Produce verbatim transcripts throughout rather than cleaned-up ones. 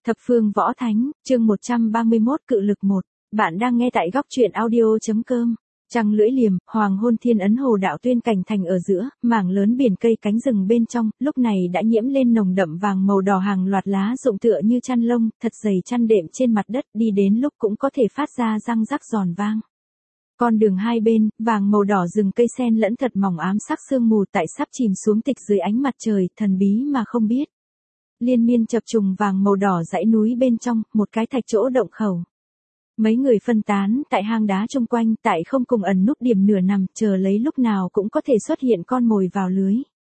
Thập phương võ thánh, chương một trăm ba mươi mốt cự lực một. Bạn đang nghe tại góc truyện audio.com. Trăng lưỡi liềm, hoàng hôn thiên ấn hồ đạo tuyên cảnh thành ở giữa, mảng lớn biển cây cánh rừng bên trong, lúc này đã nhiễm lên nồng đậm vàng màu đỏ, hàng loạt lá rụng tựa như chăn lông, thật dày chăn đệm trên mặt đất, đi đến lúc cũng có thể phát ra răng rắc giòn vang. Con đường hai bên, vàng màu đỏ rừng cây sen lẫn thật mỏng ám sắc sương mù tại sắp chìm xuống tịch dưới ánh mặt trời, thần bí mà không biết. Liên miên chập trùng vàng màu đỏ dãy núi bên trong, một cái thạch chỗ động khẩu. Mấy người phân tán tại hang đá chung quanh, tại không cùng ẩn núp điểm nửa nằm, chờ lấy lúc nào cũng có thể xuất hiện con mồi vào lưới.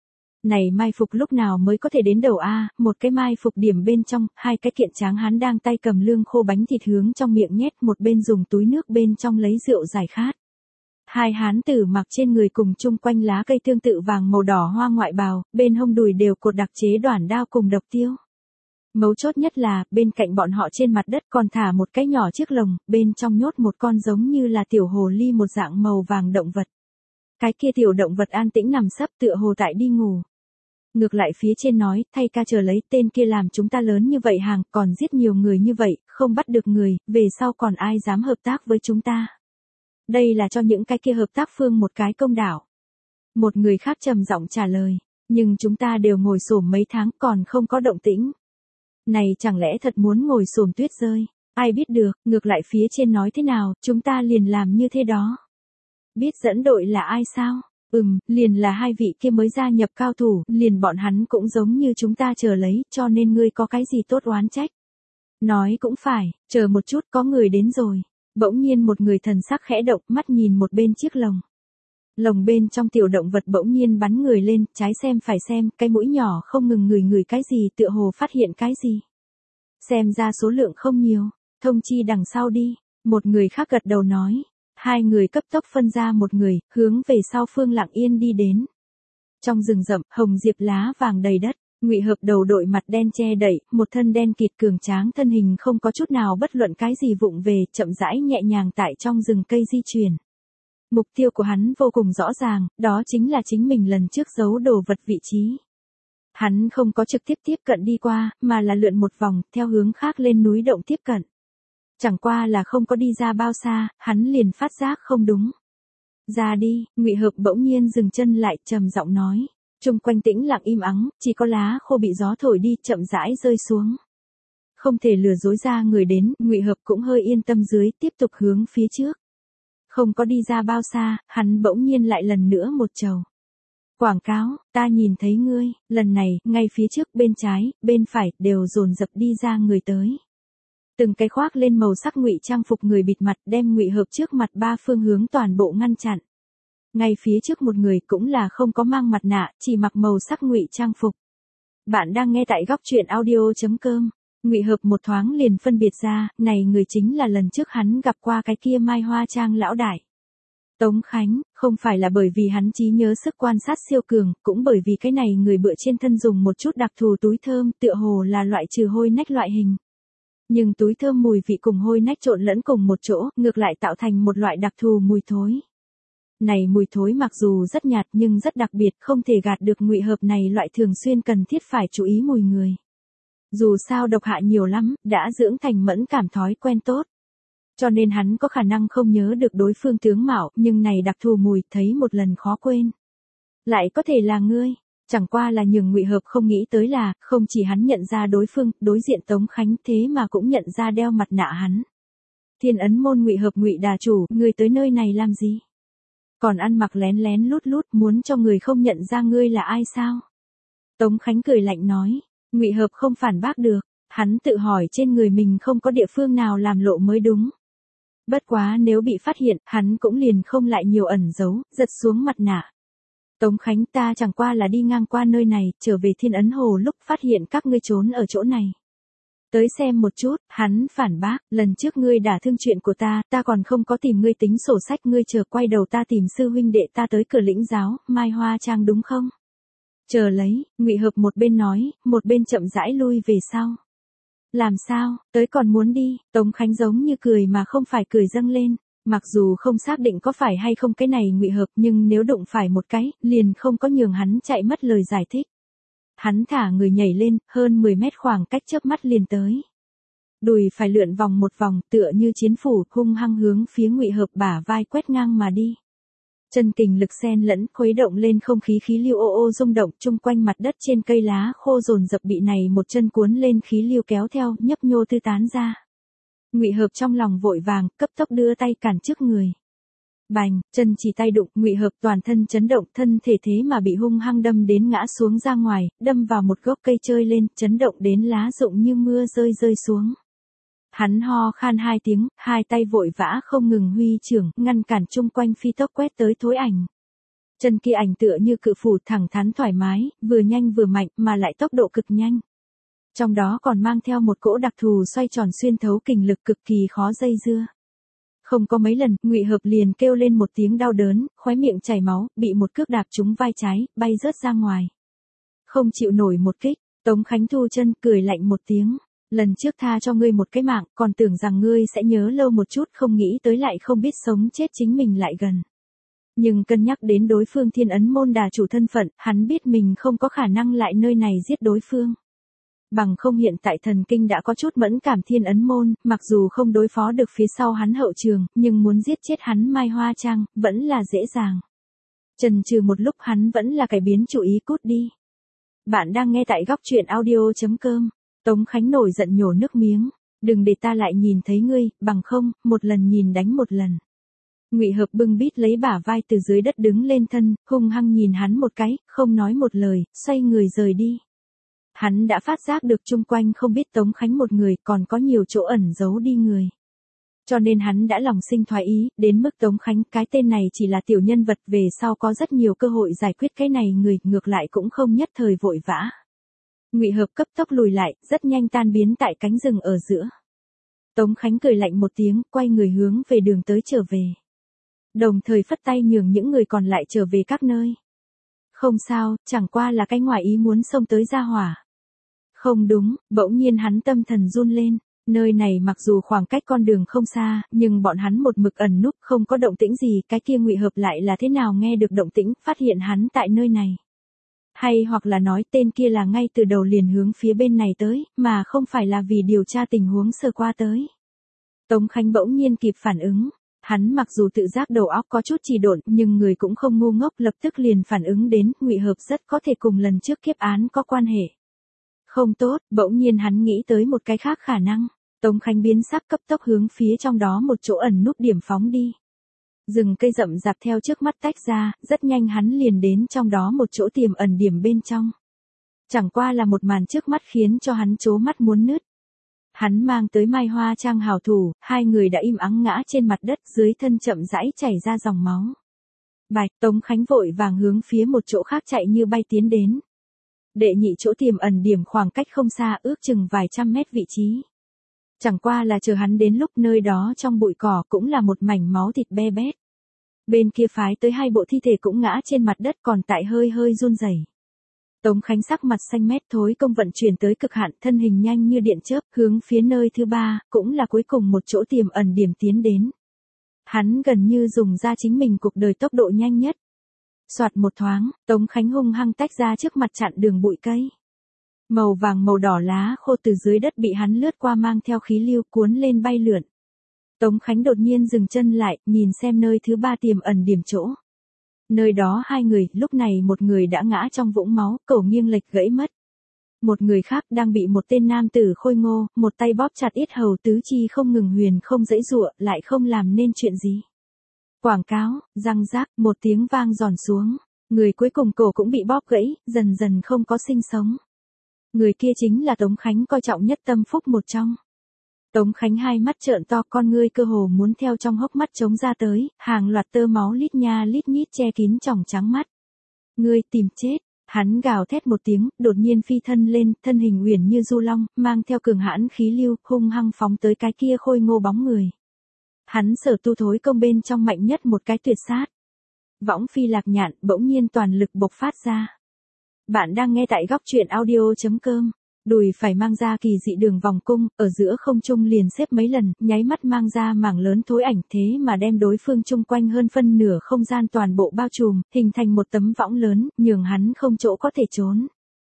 Này mai phục lúc nào mới có thể đến đầu a, một cái mai phục điểm bên trong, hai cái kiện tráng hán đang tay cầm lương khô bánh thịt hướng trong miệng nhét, một bên dùng túi nước bên trong lấy rượu giải khát. Hai hán tử mặc trên người cùng chung quanh lá cây tương tự vàng màu đỏ hoa ngoại bào, bên hông đùi đều cột đặc chế đoản đao cùng độc tiêu. Mấu chốt nhất là, bên cạnh bọn họ trên mặt đất còn thả một cái nhỏ chiếc lồng, bên trong nhốt một con giống như là tiểu hồ ly một dạng màu vàng động vật. Cái kia tiểu động vật an tĩnh nằm sấp tựa hồ tại đi ngủ. Ngược lại phía trên nói, thay ca chờ lấy, tên kia làm chúng ta lớn như vậy hàng, còn giết nhiều người như vậy, không bắt được người, về sau còn ai dám hợp tác với chúng ta. Đây là cho những cái kia hợp tác phương một cái công đạo. Một người khác trầm giọng trả lời, nhưng chúng ta đều ngồi xổm mấy tháng còn không có động tĩnh. Này chẳng lẽ thật muốn ngồi xổm tuyết rơi, ai biết được, ngược lại phía trên nói thế nào, chúng ta liền làm như thế đó. Biết dẫn đội là ai sao? Ừm, liền là hai vị kia mới gia nhập cao thủ, liền bọn hắn cũng giống như chúng ta chờ lấy, cho nên ngươi có cái gì tốt oán trách. Nói cũng phải, chờ một chút có người đến rồi. Bỗng nhiên một người thần sắc khẽ động, mắt nhìn một bên chiếc lồng. Lồng bên trong tiểu động vật bỗng nhiên bắn người lên, trái xem phải xem, cái mũi nhỏ không ngừng ngửi ngửi cái gì, tựa hồ phát hiện cái gì. Xem ra số lượng không nhiều, thông chi đằng sau đi, một người khác gật đầu nói. Hai người cấp tốc phân ra một người, hướng về sau phương Lặng Yên đi đến. Trong rừng rậm, hồng diệp lá vàng đầy đất. Ngụy Hợp đầu đội mặt đen che đậy, một thân đen kịt cường tráng thân hình không có chút nào bất luận cái gì vụng về, chậm rãi nhẹ nhàng tại trong rừng cây di chuyển. Mục tiêu của hắn vô cùng rõ ràng, đó chính là chính mình lần trước giấu đồ vật vị trí. Hắn không có trực tiếp tiếp cận đi qua, mà là lượn một vòng, theo hướng khác lên núi động tiếp cận. Chẳng qua là không có đi ra bao xa, hắn liền phát giác không đúng. Ra đi, Ngụy Hợp bỗng nhiên dừng chân lại, trầm giọng nói. Trung quanh tĩnh lặng im ắng, chỉ có lá khô bị gió thổi đi, chậm rãi rơi xuống. Không thể lừa dối ra người đến, Ngụy Hợp cũng hơi yên tâm dưới, tiếp tục hướng phía trước. Không có đi ra bao xa, hắn bỗng nhiên lại lần nữa một trầu. Quảng cáo, ta nhìn thấy ngươi, lần này, ngay phía trước, bên trái, bên phải, đều dồn dập đi ra người tới. Từng cái khoác lên màu sắc ngụy trang phục người bịt mặt, đem Ngụy Hợp trước mặt ba phương hướng toàn bộ ngăn chặn. Ngay phía trước một người cũng là không có mang mặt nạ, chỉ mặc màu sắc ngụy trang phục. Bạn đang nghe tại góc truyện audio.com. Ngụy Hợp một thoáng liền phân biệt ra, này người chính là lần trước hắn gặp qua cái kia Mai Hoa Trang lão đại. Tống Khánh, không phải là bởi vì hắn trí nhớ sức quan sát siêu cường, cũng bởi vì cái này người bựa trên thân dùng một chút đặc thù túi thơm, tựa hồ là loại trừ hôi nách loại hình. Nhưng túi thơm mùi vị cùng hôi nách trộn lẫn cùng một chỗ, ngược lại tạo thành một loại đặc thù mùi thối. Này mùi thối mặc dù rất nhạt nhưng rất đặc biệt, không thể gạt được Ngụy Hợp này loại thường xuyên cần thiết phải chú ý mùi người. Dù sao độc hạ nhiều lắm, đã dưỡng thành mẫn cảm thói quen tốt. Cho nên hắn có khả năng không nhớ được đối phương tướng mạo, nhưng này đặc thù mùi thấy một lần khó quên. Lại có thể là ngươi, chẳng qua là nhường Ngụy Hợp không nghĩ tới là, không chỉ hắn nhận ra đối phương, đối diện Tống Khánh thế mà cũng nhận ra đeo mặt nạ hắn. Thiên ấn môn Ngụy Hợp Ngụy đà chủ, ngươi tới nơi này làm gì? Còn ăn mặc lén lén lút lút, muốn cho người không nhận ra ngươi là ai sao? Tống Khánh cười lạnh nói, Ngụy Hợp không phản bác được, hắn tự hỏi trên người mình không có địa phương nào làm lộ mới đúng. Bất quá nếu bị phát hiện, hắn cũng liền không lại nhiều ẩn giấu, giật xuống mặt nạ. Tống Khánh, ta chẳng qua là đi ngang qua nơi này, trở về Thiên Ấn Hồ lúc phát hiện các ngươi trốn ở chỗ này. Tới xem một chút, hắn phản bác, lần trước ngươi đả thương chuyện của ta, ta còn không có tìm ngươi tính sổ sách, ngươi chờ quay đầu ta tìm sư huynh đệ ta tới cửa lĩnh giáo, Mai Hoa Trang đúng không? Chờ lấy, Ngụy Hợp một bên nói, một bên chậm rãi lui về sau. Làm sao, tới còn muốn đi, Tống Khánh giống như cười mà không phải cười dâng lên, mặc dù không xác định có phải hay không cái này Ngụy Hợp, nhưng nếu đụng phải một cái, liền không có nhường hắn chạy mất lời giải thích. Hắn thả người nhảy lên, hơn mười mét khoảng cách chớp mắt liền tới. Đùi phải lượn vòng một vòng, tựa như chiến phủ, hung hăng hướng phía Ngụy Hợp bả vai quét ngang mà đi. Chân kình lực xen lẫn, khuấy động lên không khí, khí lưu ô ô rung động, chung quanh mặt đất trên cây lá khô dồn dập bị này một chân cuốn lên khí lưu kéo theo, nhấp nhô tư tán ra. Ngụy Hợp trong lòng vội vàng, cấp tốc đưa tay cản trước người. Bành, chân chỉ tay đụng, Ngụy Hợp toàn thân chấn động, thân thể thế mà bị hung hăng đâm đến ngã xuống ra ngoài, đâm vào một gốc cây chơi lên, chấn động đến lá rụng như mưa rơi rơi xuống. Hắn ho khan hai tiếng, hai tay vội vã không ngừng huy chưởng, ngăn cản chung quanh phi tốc quét tới thối ảnh. Chân kia ảnh tựa như cự phủ thẳng thắn thoải mái, vừa nhanh vừa mạnh mà lại tốc độ cực nhanh. Trong đó còn mang theo một cỗ đặc thù xoay tròn xuyên thấu kình lực cực kỳ khó dây dưa. Không có mấy lần, Ngụy Hợp liền kêu lên một tiếng đau đớn, khóe miệng chảy máu, bị một cước đạp trúng vai trái, bay rớt ra ngoài. Không chịu nổi một kích, Tống Khánh thu chân cười lạnh một tiếng. Lần trước tha cho ngươi một cái mạng, còn tưởng rằng ngươi sẽ nhớ lâu một chút, không nghĩ tới lại không biết sống chết chính mình lại gần. Nhưng cân nhắc đến đối phương Thiên Ấn môn đà chủ thân phận, hắn biết mình không có khả năng lại nơi này giết đối phương. Bằng không hiện tại thần kinh đã có chút mẫn cảm Thiên Ấn môn, mặc dù không đối phó được phía sau hắn hậu trường, nhưng muốn giết chết hắn Mai Hoa Trang, vẫn là dễ dàng. Chần chừ một lúc hắn vẫn là cải biến chủ ý cút đi. Bạn đang nghe tại góc truyện audio chấm com. Tống Khánh nổi giận nhổ nước miếng, đừng để ta lại nhìn thấy ngươi, bằng không, một lần nhìn đánh một lần. Ngụy Hợp bưng bít lấy bả vai từ dưới đất đứng lên thân, hung hăng nhìn hắn một cái, không nói một lời, xoay người rời đi. Hắn đã phát giác được chung quanh không biết Tống Khánh một người, còn có nhiều chỗ ẩn giấu đi người. Cho nên hắn đã lòng sinh thoái ý, đến mức Tống Khánh cái tên này chỉ là tiểu nhân vật, về sau có rất nhiều cơ hội giải quyết cái này người, ngược lại cũng không nhất thời vội vã. Ngụy Hợp cấp tốc lùi lại, rất nhanh tan biến tại cánh rừng ở giữa. Tống Khánh cười lạnh một tiếng, quay người hướng về đường tới trở về. Đồng thời phất tay nhường những người còn lại trở về các nơi. Không sao, chẳng qua là cái ngoài ý muốn xông tới ra hỏa. Không đúng, bỗng nhiên hắn tâm thần run lên. Nơi này mặc dù khoảng cách con đường không xa, nhưng bọn hắn một mực ẩn núp không có động tĩnh gì, cái kia Ngụy Hợp lại là thế nào nghe được động tĩnh, phát hiện hắn tại nơi này. Hay hoặc là nói tên kia là ngay từ đầu liền hướng phía bên này tới, mà không phải là vì điều tra tình huống sơ qua tới. Tống Khánh bỗng nhiên kịp phản ứng. Hắn mặc dù tự giác đầu óc có chút trì độn, nhưng người cũng không ngu ngốc, lập tức liền phản ứng đến, Ngụy Hợp rất có thể cùng lần trước kiếp án có quan hệ. Không tốt, bỗng nhiên hắn nghĩ tới một cái khác khả năng. Tống Khánh biến sắc cấp tốc hướng phía trong đó một chỗ ẩn núp điểm phóng đi. Rừng cây rậm rạp theo trước mắt tách ra, rất nhanh hắn liền đến trong đó một chỗ tiềm ẩn điểm bên trong. Chẳng qua là một màn trước mắt khiến cho hắn trố mắt muốn nứt. Hắn mang tới Mai Hoa Trang hảo thủ, hai người đã im ắng ngã trên mặt đất, dưới thân chậm rãi chảy ra dòng máu. Bạch, Tống Khánh vội vàng hướng phía một chỗ khác chạy như bay tiến đến. Đệ nhị chỗ tiềm ẩn điểm khoảng cách không xa, ước chừng vài trăm mét vị trí. Chẳng qua là chờ hắn đến lúc nơi đó trong bụi cỏ cũng là một mảnh máu thịt be bét. Bên kia phái tới hai bộ thi thể cũng ngã trên mặt đất, còn tại hơi hơi run rẩy. Tống Khánh sắc mặt xanh mét, thối công vận chuyển tới cực hạn, thân hình nhanh như điện chớp, hướng phía nơi thứ ba, cũng là cuối cùng một chỗ tiềm ẩn điểm tiến đến. Hắn gần như dùng ra chính mình cuộc đời tốc độ nhanh nhất. Soạt một thoáng, Tống Khánh hung hăng tách ra trước mặt chặn đường bụi cây. Màu vàng màu đỏ lá khô từ dưới đất bị hắn lướt qua mang theo khí lưu cuốn lên bay lượn. Tống Khánh đột nhiên dừng chân lại, nhìn xem nơi thứ ba tiềm ẩn điểm chỗ. Nơi đó hai người, lúc này một người đã ngã trong vũng máu, cổ nghiêng lệch gãy mất. Một người khác đang bị một tên nam tử khôi ngô, một tay bóp chặt yết hầu, tứ chi không ngừng huyền không giãy giụa, lại không làm nên chuyện gì. Quảng cáo, răng rác, một tiếng vang giòn xuống, người cuối cùng cổ cũng bị bóp gãy, dần dần không có sinh sống. Người kia chính là Tống Khánh coi trọng nhất tâm phúc một trong. Tống Khánh hai mắt trợn to, con ngươi cơ hồ muốn theo trong hốc mắt trống ra tới, hàng loạt tơ máu lít nha lít nhít che kín tròng trắng mắt. Ngươi tìm chết, hắn gào thét một tiếng, đột nhiên phi thân lên, thân hình uyển như du long, mang theo cường hãn khí lưu, hung hăng phóng tới cái kia khôi ngô bóng người. Hắn sở tu thối công bên trong mạnh nhất một cái tuyệt sát. Võng phi lạc nhạn, bỗng nhiên toàn lực bộc phát ra. Bạn đang nghe tại góc truyện audio chấm com. Đùi phải mang ra kỳ dị đường vòng cung, ở giữa không trung liền xếp mấy lần, nháy mắt mang ra mảng lớn thối ảnh, thế mà đem đối phương chung quanh hơn phân nửa không gian toàn bộ bao trùm, hình thành một tấm võng lớn, nhường hắn không chỗ có thể trốn.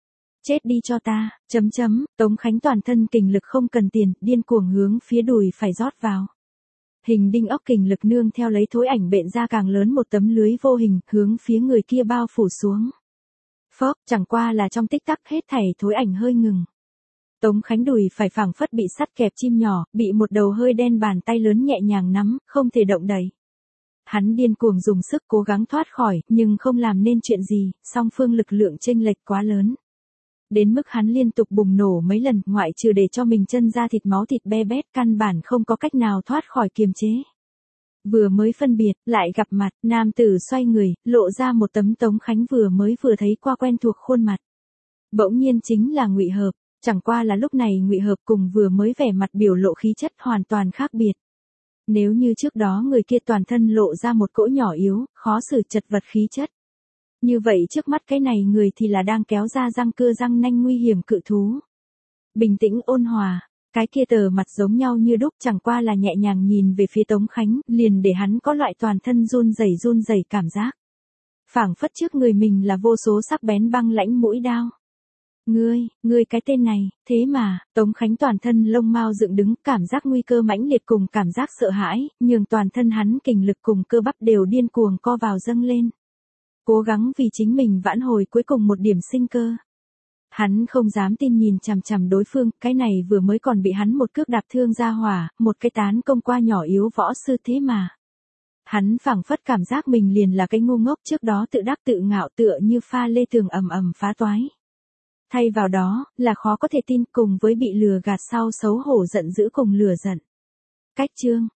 chết đi cho ta, chấm chấm, Tống Khánh toàn thân kình lực không cần tiền, điên cuồng hướng phía đùi phải rót vào. Hình đinh ốc kình lực nương theo lấy thối ảnh bện ra càng lớn một tấm lưới vô hình, hướng phía người kia bao phủ xuống. Phốc, chẳng qua là trong tích tắc hết thảy thối ảnh hơi ngừng. Tống Khánh đùi phải phảng phất bị sắt kẹp chim nhỏ, bị một đầu hơi đen bàn tay lớn nhẹ nhàng nắm, không thể động đậy. Hắn điên cuồng dùng sức cố gắng thoát khỏi, nhưng không làm nên chuyện gì, song phương lực lượng chênh lệch quá lớn. Đến mức hắn liên tục bùng nổ mấy lần, ngoại trừ để cho mình chân ra thịt máu thịt be bét, căn bản không có cách nào thoát khỏi kiềm chế. Vừa mới phân biệt, lại gặp mặt, nam tử xoay người, lộ ra một tấm Tống Khánh vừa mới vừa thấy qua quen thuộc khuôn mặt. Bỗng nhiên chính là Ngụy Hợp, chẳng qua là lúc này Ngụy Hợp cùng vừa mới vẻ mặt biểu lộ khí chất hoàn toàn khác biệt. Nếu như trước đó người kia toàn thân lộ ra một cỗ nhỏ yếu, khó xử chật vật khí chất. Như vậy trước mắt cái này người thì là đang kéo ra răng cưa răng nanh nguy hiểm cự thú. Bình tĩnh ôn hòa, cái kia tờ mặt giống nhau như đúc chẳng qua là nhẹ nhàng nhìn về phía Tống Khánh, liền để hắn có loại toàn thân run rẩy run rẩy cảm giác. Phảng phất trước người mình là vô số sắc bén băng lãnh mũi đao. Ngươi, ngươi cái tên này, thế mà, Tống Khánh toàn thân lông mao dựng đứng, cảm giác nguy cơ mãnh liệt cùng cảm giác sợ hãi, nhường toàn thân hắn kình lực cùng cơ bắp đều điên cuồng co vào dâng lên. Cố gắng vì chính mình vãn hồi cuối cùng một điểm sinh cơ. Hắn không dám tin nhìn chằm chằm đối phương, cái này vừa mới còn bị hắn một cước đạp thương ra hỏa, một cái tán công qua nhỏ yếu võ sư thế mà. Hắn phảng phất cảm giác mình liền là cái ngu ngốc trước đó tự đắc tự ngạo tựa như pha lê tường ầm ầm phá toái. Thay vào đó, là khó có thể tin cùng với bị lừa gạt sau xấu hổ giận dữ cùng lừa giận. Cách chương